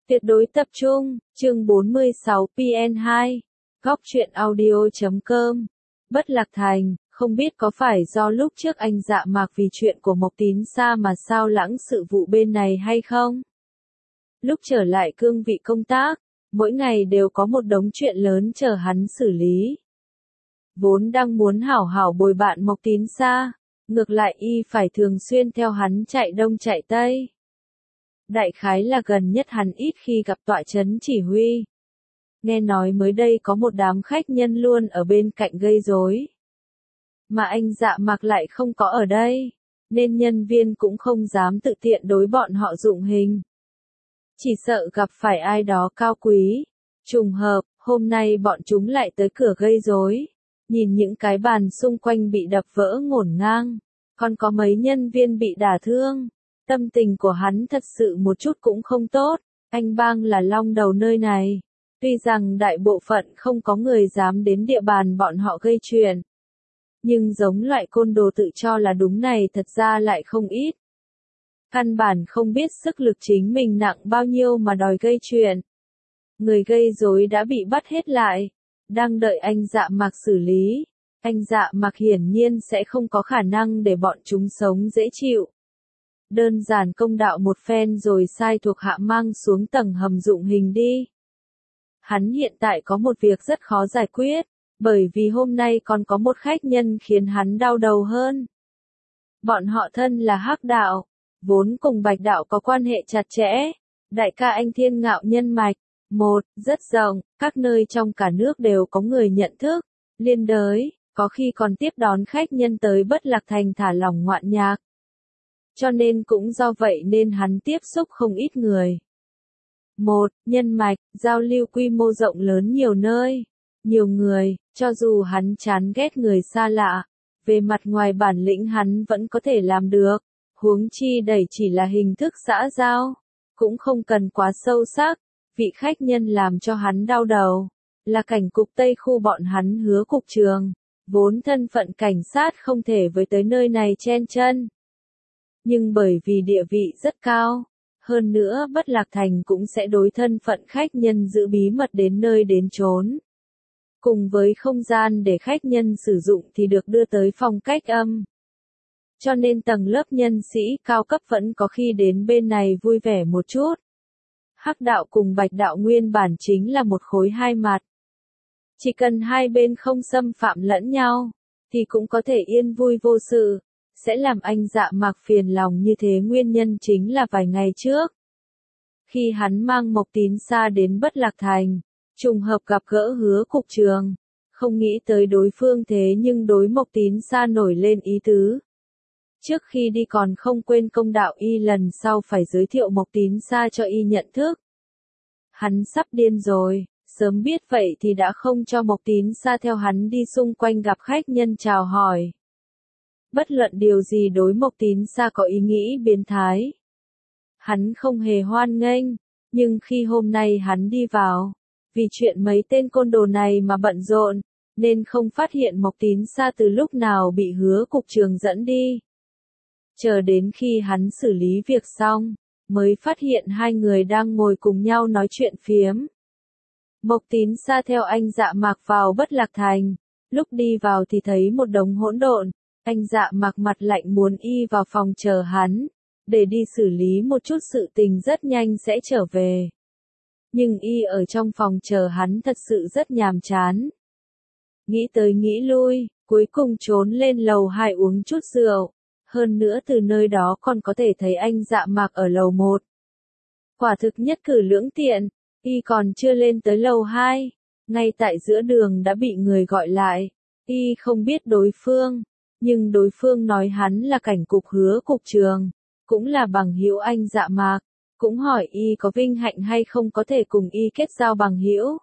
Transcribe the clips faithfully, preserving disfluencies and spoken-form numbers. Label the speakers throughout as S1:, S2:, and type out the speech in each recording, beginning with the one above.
S1: Tuyệt đối tập trung, chương bốn mươi sáu P N hai, góc truyện audio chấm com. Bất Lạc Thành, không biết có phải do lúc trước anh Dạ Mạc vì chuyện của Mộc Tín Sa mà sao lãng sự vụ bên này hay không? Lúc trở lại cương vị công tác, mỗi ngày đều có một đống chuyện lớn chờ hắn xử lý. Vốn đang muốn hảo hảo bồi bạn Mộc Tín Sa, ngược lại y phải thường xuyên theo hắn chạy đông chạy tây. Đại khái là gần nhất hắn ít khi gặp tọa chấn chỉ huy. Nghe nói mới đây có một đám khách nhân luôn ở bên cạnh gây rối. Mà anh Dạ Mạc lại không có ở đây, nên nhân viên cũng không dám tự tiện đối bọn họ dụng hình. Chỉ sợ gặp phải ai đó cao quý. Trùng hợp, hôm nay bọn chúng lại tới cửa gây rối. Nhìn những cái bàn xung quanh bị đập vỡ ngổn ngang, còn có mấy nhân viên bị đả thương. Tâm tình của hắn thật sự một chút cũng không tốt, anh Bang là long đầu nơi này. Tuy rằng đại bộ phận không có người dám đến địa bàn bọn họ gây chuyện. Nhưng giống loại côn đồ tự cho là đúng này thật ra lại không ít. Căn bản không biết sức lực chính mình nặng bao nhiêu mà đòi gây chuyện. Người gây rối đã bị bắt hết lại, đang đợi anh Dạ Mạc xử lý. Anh Dạ Mạc hiển nhiên sẽ không có khả năng để bọn chúng sống dễ chịu. Đơn giản công đạo một phen rồi sai thuộc hạ mang xuống tầng hầm dụng hình đi. Hắn hiện tại có một việc rất khó giải quyết, bởi vì hôm nay còn có một khách nhân khiến hắn đau đầu hơn. Bọn họ thân là Hắc Đạo, vốn cùng Bạch Đạo có quan hệ chặt chẽ. Đại ca anh Thiên Ngạo nhân mạch, một, rất rộng, các nơi trong cả nước đều có người nhận thức, liên đới, có khi còn tiếp đón khách nhân tới Bất Lạc Thành thả lỏng ngoạn nhạc. Cho nên cũng do vậy nên hắn tiếp xúc không ít người. Một, nhân mạch, giao lưu quy mô rộng lớn nhiều nơi, nhiều người, cho dù hắn chán ghét người xa lạ, về mặt ngoài bản lĩnh hắn vẫn có thể làm được, huống chi đẩy chỉ là hình thức xã giao, cũng không cần quá sâu sắc. Vị khách nhân làm cho hắn đau đầu, là cảnh cục Tây khu bọn hắn Hứa cục trường, vốn thân phận cảnh sát không thể với tới nơi này chen chân. Nhưng bởi vì địa vị rất cao, hơn nữa Bất Lạc Thành cũng sẽ đối thân phận khách nhân giữ bí mật đến nơi đến chốn. Cùng với không gian để khách nhân sử dụng thì được đưa tới phòng cách âm. Cho nên tầng lớp nhân sĩ cao cấp vẫn có khi đến bên này vui vẻ một chút. Hắc Đạo cùng Bạch Đạo nguyên bản chính là một khối hai mặt. Chỉ cần hai bên không xâm phạm lẫn nhau, thì cũng có thể yên vui vô sự. Sẽ làm anh Dạ Mạc phiền lòng như thế nguyên nhân chính là vài ngày trước. Khi hắn mang Mộc Tín Sa đến Bất Lạc Thành, trùng hợp gặp gỡ Hứa cục trường, không nghĩ tới đối phương thế nhưng đối Mộc Tín Sa nổi lên ý tứ. Trước khi đi còn không quên công đạo y lần sau phải giới thiệu Mộc Tín Sa cho y nhận thức. Hắn sắp điên rồi, sớm biết vậy thì đã không cho Mộc Tín Sa theo hắn đi xung quanh gặp khách nhân chào hỏi. Bất luận điều gì đối Mộc Tín Sa có ý nghĩ biến thái, hắn không hề hoan nghênh, nhưng khi hôm nay hắn đi vào, vì chuyện mấy tên côn đồ này mà bận rộn, nên không phát hiện Mộc Tín Sa từ lúc nào bị Hứa cục trường dẫn đi. Chờ đến khi hắn xử lý việc xong, mới phát hiện hai người đang ngồi cùng nhau nói chuyện phiếm. Mộc Tín Sa theo anh Dạ Mạc vào Bất Lạc Thành, lúc đi vào thì thấy một đống hỗn độn. Anh Dạ Mạc mặt lạnh muốn y vào phòng chờ hắn, để đi xử lý một chút sự tình rất nhanh sẽ trở về. Nhưng y ở trong phòng chờ hắn thật sự rất nhàm chán. Nghĩ tới nghĩ lui, cuối cùng trốn lên lầu hai uống chút rượu. Hơn nữa từ nơi đó còn có thể thấy anh Dạ Mạc ở lầu một. Quả thực nhất cử lưỡng tiện, y còn chưa lên tới lầu hai, ngay tại giữa đường đã bị người gọi lại. Y không biết đối phương. Nhưng đối phương nói hắn là cảnh cục Hứa cục trường, cũng là bằng hữu anh Dạ Mạc, cũng hỏi y có vinh hạnh hay không có thể cùng y kết giao bằng hữu.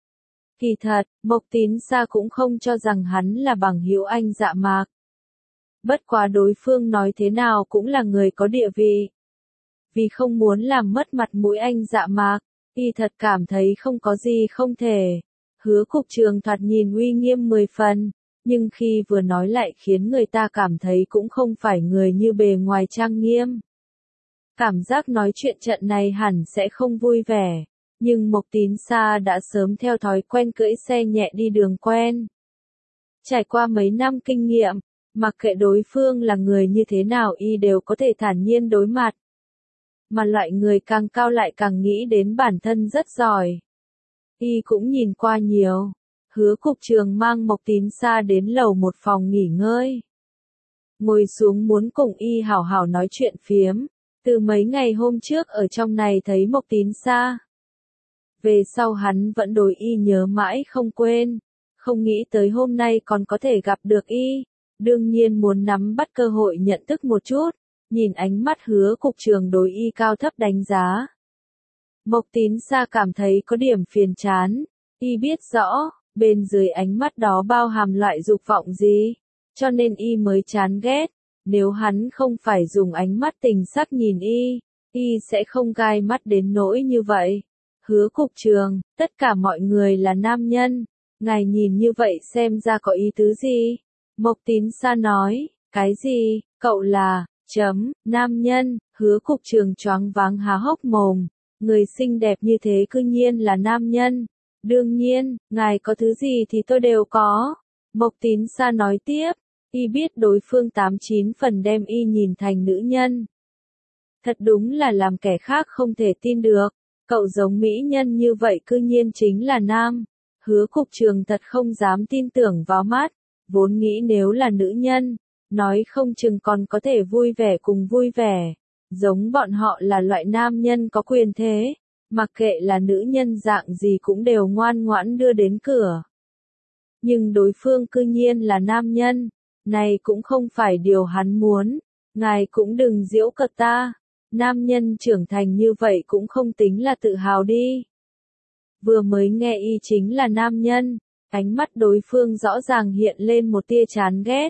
S1: Kỳ thật, Mộc Tín Sa cũng không cho rằng hắn là bằng hữu anh Dạ Mạc. Bất quá đối phương nói thế nào cũng là người có địa vị. Vì không muốn làm mất mặt mũi anh Dạ Mạc, y thật cảm thấy không có gì không thể. Hứa cục trường thoạt nhìn uy nghiêm mười phần. Nhưng khi vừa nói lại khiến người ta cảm thấy cũng không phải người như bề ngoài trang nghiêm. Cảm giác nói chuyện trận này hẳn sẽ không vui vẻ, nhưng Mộc Tín Sa đã sớm theo thói quen cưỡi xe nhẹ đi đường quen. Trải qua mấy năm kinh nghiệm, mặc kệ đối phương là người như thế nào y đều có thể thản nhiên đối mặt. Mà loại người càng cao lại càng nghĩ đến bản thân rất giỏi. Y cũng nhìn qua nhiều. Hứa cục trường mang Mộc Tín Sa đến lầu một phòng nghỉ ngơi. Ngồi xuống muốn cùng y hảo hảo nói chuyện phiếm. Từ mấy ngày hôm trước ở trong này thấy Mộc Tín Sa. Về sau hắn vẫn đối y nhớ mãi không quên. Không nghĩ tới hôm nay còn có thể gặp được y. Đương nhiên muốn nắm bắt cơ hội nhận thức một chút. Nhìn ánh mắt hứa cục trường đối y cao thấp đánh giá. Mộc Tín Sa cảm thấy có điểm phiền chán. Y biết rõ, bên dưới ánh mắt đó bao hàm loại dục vọng gì. Cho nên y mới chán ghét. Nếu hắn không phải dùng ánh mắt tình sắc nhìn y, y sẽ không gai mắt đến nỗi như vậy. Hứa cục trường, tất cả mọi người là nam nhân. Ngài nhìn như vậy xem ra có ý tứ gì? Mộc Tín Sa nói, cái gì, cậu là, chấm, nam nhân, hứa cục trường choáng váng há hốc mồm. Người xinh đẹp như thế cư nhiên là nam nhân. Đương nhiên, ngài có thứ gì thì tôi đều có. Mộc Tín Sa nói tiếp, y biết đối phương tám chín phần đem y nhìn thành nữ nhân. Thật đúng là làm kẻ khác không thể tin được. Cậu giống mỹ nhân như vậy cư nhiên chính là nam. Hứa cục trường thật không dám tin tưởng vào mắt. Vốn nghĩ nếu là nữ nhân, nói không chừng còn có thể vui vẻ cùng vui vẻ. Giống bọn họ là loại nam nhân có quyền thế. Mặc kệ là nữ nhân dạng gì cũng đều ngoan ngoãn đưa đến cửa. Nhưng đối phương cư nhiên là nam nhân. Này cũng không phải điều hắn muốn. Ngài cũng đừng giễu cợt ta. Nam nhân trưởng thành như vậy cũng không tính là tự hào đi. Vừa mới nghe y chính là nam nhân. Ánh mắt đối phương rõ ràng hiện lên một tia chán ghét.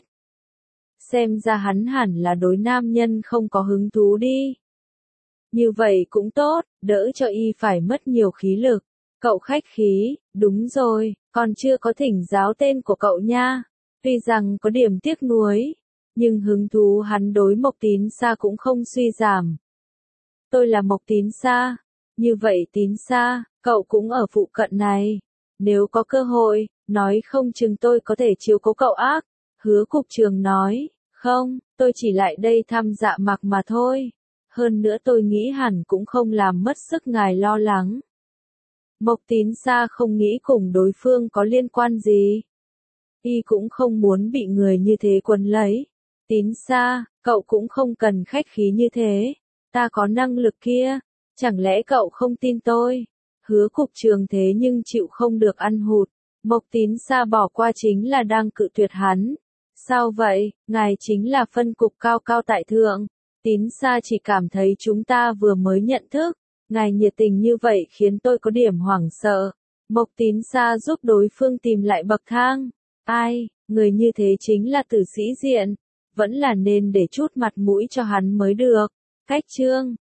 S1: Xem ra hắn hẳn là đối nam nhân không có hứng thú đi. Như vậy cũng tốt, đỡ cho y phải mất nhiều khí lực. Cậu khách khí, đúng rồi, còn chưa có thỉnh giáo tên của cậu nha. Tuy rằng có điểm tiếc nuối, nhưng hứng thú hắn đối Mộc Tín Sa cũng không suy giảm. Tôi là Mộc Tín Sa. Như vậy Tín Sa, cậu cũng ở phụ cận này. Nếu có cơ hội, nói không chừng tôi có thể chiếu cố cậu ác. Hứa cục trường nói, không, tôi chỉ lại đây thăm Dạ Mạc mà thôi. Hơn nữa tôi nghĩ hẳn cũng không làm mất sức ngài lo lắng. Mộc Tín Sa không nghĩ cùng đối phương có liên quan gì. Y cũng không muốn bị người như thế quấn lấy. Tín Sa, cậu cũng không cần khách khí như thế. Ta có năng lực kia. Chẳng lẽ cậu không tin tôi? Hứa cục trường thế nhưng chịu không được ăn hụt. Mộc Tín Sa bỏ qua chính là đang cự tuyệt hắn. Sao vậy, ngài chính là phân cục cao cao tại thượng. Tín Sa chỉ cảm thấy chúng ta vừa mới nhận thức. Ngài nhiệt tình như vậy khiến tôi có điểm hoảng sợ. Mộc Tín Sa giúp đối phương tìm lại bậc thang. Ai, người như thế chính là tử sĩ diện. Vẫn là nên để chút mặt mũi cho hắn mới được. Cách chương